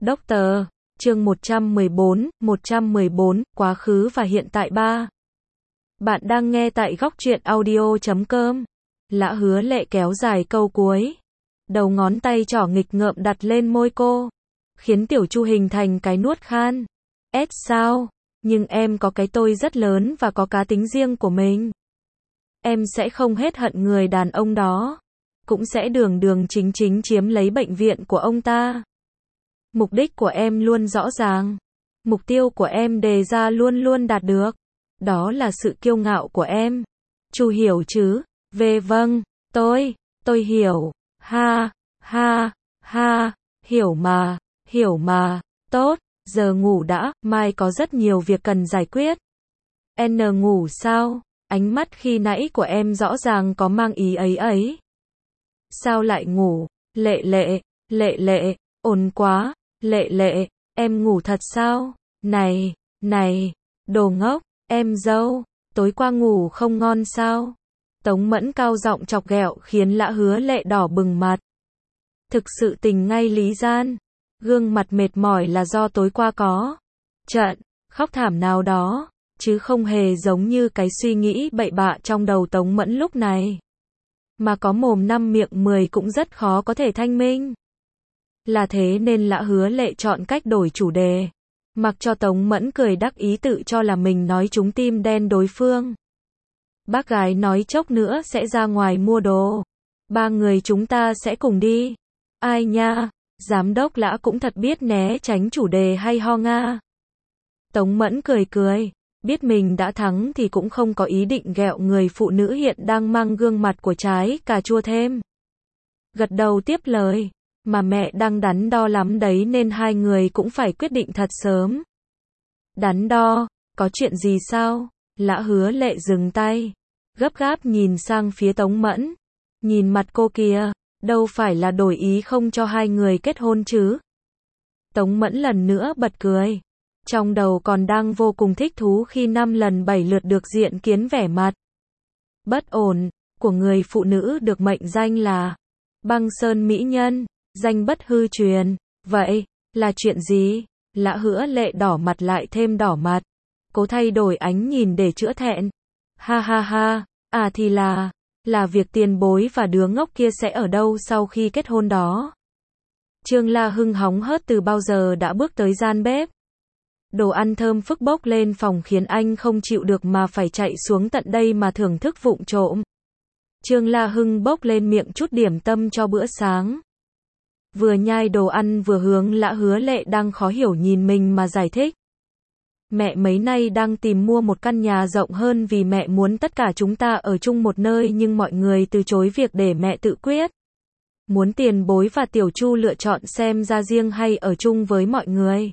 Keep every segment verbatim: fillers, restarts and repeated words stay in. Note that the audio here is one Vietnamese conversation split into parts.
Doctor, chương một trăm mười bốn, một trăm mười bốn, quá khứ và hiện tại ba. Bạn đang nghe tại góc truyện audio chấm com. Lã Hứa Lệ kéo dài câu cuối. Đầu ngón tay trỏ nghịch ngợm đặt lên môi cô. Khiến Tiểu Chu hình thành cái nuốt khan. S sao? Nhưng em có cái tôi rất lớn và có cá tính riêng của mình. Em sẽ không hết hận người đàn ông đó. Cũng sẽ đường đường chính chính chiếm lấy bệnh viện của ông ta. Mục đích của em luôn rõ ràng. Mục tiêu của em đề ra luôn luôn đạt được. Đó là sự kiêu ngạo của em. Chu hiểu chứ? Về vâng, tôi, tôi hiểu. Ha, ha, ha, hiểu mà, hiểu mà. Tốt, giờ ngủ đã, mai có rất nhiều việc cần giải quyết. N ngủ sao? Ánh mắt khi nãy của em rõ ràng có mang ý ấy ấy. Sao lại ngủ? Lệ lệ, lệ lệ, ổn quá. Lệ lệ, em ngủ thật sao? Này, này, đồ ngốc, em dâu, tối qua ngủ không ngon sao? Tống Mẫn cao giọng chọc ghẹo khiến Lã Hứa Lệ đỏ bừng mặt. Thực sự tình ngay lý gian. Gương mặt mệt mỏi là do tối qua có trận khóc thảm nào đó, chứ không hề giống như cái suy nghĩ bậy bạ trong đầu Tống Mẫn lúc này. Mà có mồm năm miệng mười cũng rất khó có thể thanh minh. Là thế nên Lã Hứa Lệ chọn cách đổi chủ đề. Mặc cho Tống Mẫn cười đắc ý tự cho là mình nói trúng tim đen đối phương. Bác gái nói chốc nữa sẽ ra ngoài mua đồ. Ba người chúng ta sẽ cùng đi. Ai nha, giám đốc Lã cũng thật biết né tránh chủ đề hay ho nga. Tống Mẫn cười cười. Biết mình đã thắng thì cũng không có ý định ghẹo người phụ nữ hiện đang mang gương mặt của trái cà chua thêm. Gật đầu tiếp lời. Mà mẹ đang đắn đo lắm đấy nên hai người cũng phải quyết định thật sớm. Đắn đo? Có chuyện gì sao? Lã Hứa Lệ dừng tay. Gấp gáp nhìn sang phía Tống Mẫn. Nhìn mặt cô kìa, đâu phải là đổi ý không cho hai người kết hôn chứ? Tống Mẫn lần nữa bật cười. Trong đầu còn đang vô cùng thích thú khi năm lần bảy lượt được diện kiến vẻ mặt bất ổn của người phụ nữ được mệnh danh là Băng Sơn Mỹ Nhân. Danh bất hư truyền. Vậy, là chuyện gì? Lã Hứa Lệ đỏ mặt lại thêm đỏ mặt. Cố thay đổi ánh nhìn để chữa thẹn. Ha ha ha, à thì là, là việc tiền bối và đứa ngốc kia sẽ ở đâu sau khi kết hôn đó. Trương La Hưng hóng hớt từ bao giờ đã bước tới gian bếp. Đồ ăn thơm phức bốc lên phòng khiến anh không chịu được mà phải chạy xuống tận đây mà thưởng thức vụng trộm. Trương La Hưng bốc lên miệng chút điểm tâm cho bữa sáng. Vừa nhai đồ ăn vừa hướng Lã Hứa Lệ đang khó hiểu nhìn mình mà giải thích. Mẹ mấy nay đang tìm mua một căn nhà rộng hơn vì mẹ muốn tất cả chúng ta ở chung một nơi nhưng mọi người từ chối việc để mẹ tự quyết. Muốn tiền bối và Tiểu Chu lựa chọn xem ra riêng hay ở chung với mọi người.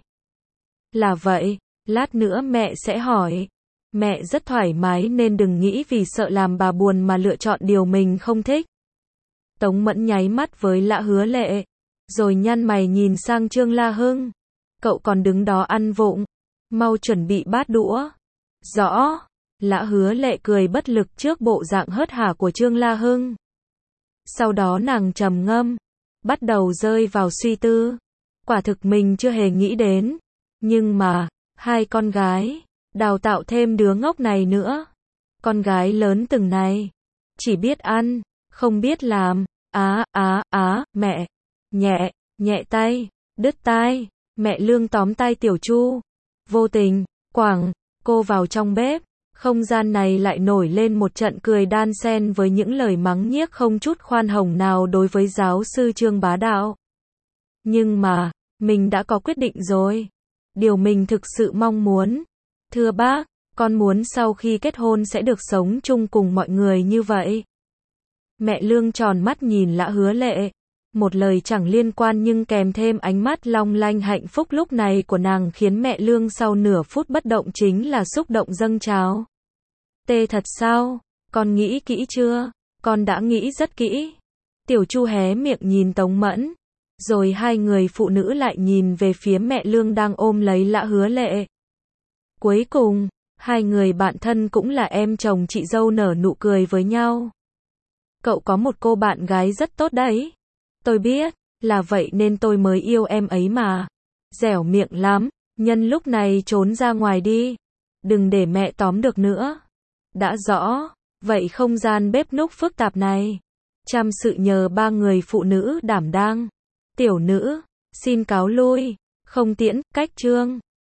Là vậy, lát nữa mẹ sẽ hỏi. Mẹ rất thoải mái nên đừng nghĩ vì sợ làm bà buồn mà lựa chọn điều mình không thích. Tống Mẫn nháy mắt với Lã Hứa Lệ. Rồi nhăn mày nhìn sang Trương La Hưng. Cậu còn đứng đó ăn vụng. Mau chuẩn bị bát đũa. Rõ. Lã Hứa Lệ cười bất lực trước bộ dạng hớt hả của Trương La Hưng. Sau đó nàng trầm ngâm. Bắt đầu rơi vào suy tư. Quả thực mình chưa hề nghĩ đến. Nhưng mà, hai con gái, đào tạo thêm đứa ngốc này nữa. Con gái lớn từng này. Chỉ biết ăn, không biết làm. Á, á, á, mẹ. Nhẹ, nhẹ tay, đứt tai, mẹ Lương tóm tay Tiểu Chu. Vô tình, quẳng, cô vào trong bếp. Không gian này lại nổi lên một trận cười đan xen với những lời mắng nhiếc không chút khoan hồng nào đối với giáo sư Trương Bá Đạo. Nhưng mà, mình đã có quyết định rồi. Điều mình thực sự mong muốn. Thưa bác, con muốn sau khi kết hôn sẽ được sống chung cùng mọi người như vậy. Mẹ Lương tròn mắt nhìn Lã Hứa Lệ. Một lời chẳng liên quan nhưng kèm thêm ánh mắt long lanh hạnh phúc lúc này của nàng khiến mẹ Lương sau nửa phút bất động chính là xúc động dâng trào. Tê thật sao? Con nghĩ kỹ chưa? Con đã nghĩ rất kỹ. Tiểu Chu hé miệng nhìn Tống Mẫn. Rồi hai người phụ nữ lại nhìn về phía mẹ Lương đang ôm lấy Lã Hứa Lệ. Cuối cùng, hai người bạn thân cũng là em chồng chị dâu nở nụ cười với nhau. Cậu có một cô bạn gái rất tốt đấy. Tôi biết, là vậy nên tôi mới yêu em ấy mà. Dẻo miệng lắm, nhân lúc này trốn ra ngoài đi. Đừng để mẹ tóm được nữa. Đã rõ, vậy không gian bếp núc phức tạp này. Chăm sự nhờ ba người phụ nữ đảm đang. Tiểu nữ, xin cáo lui. Không tiễn, cách trương.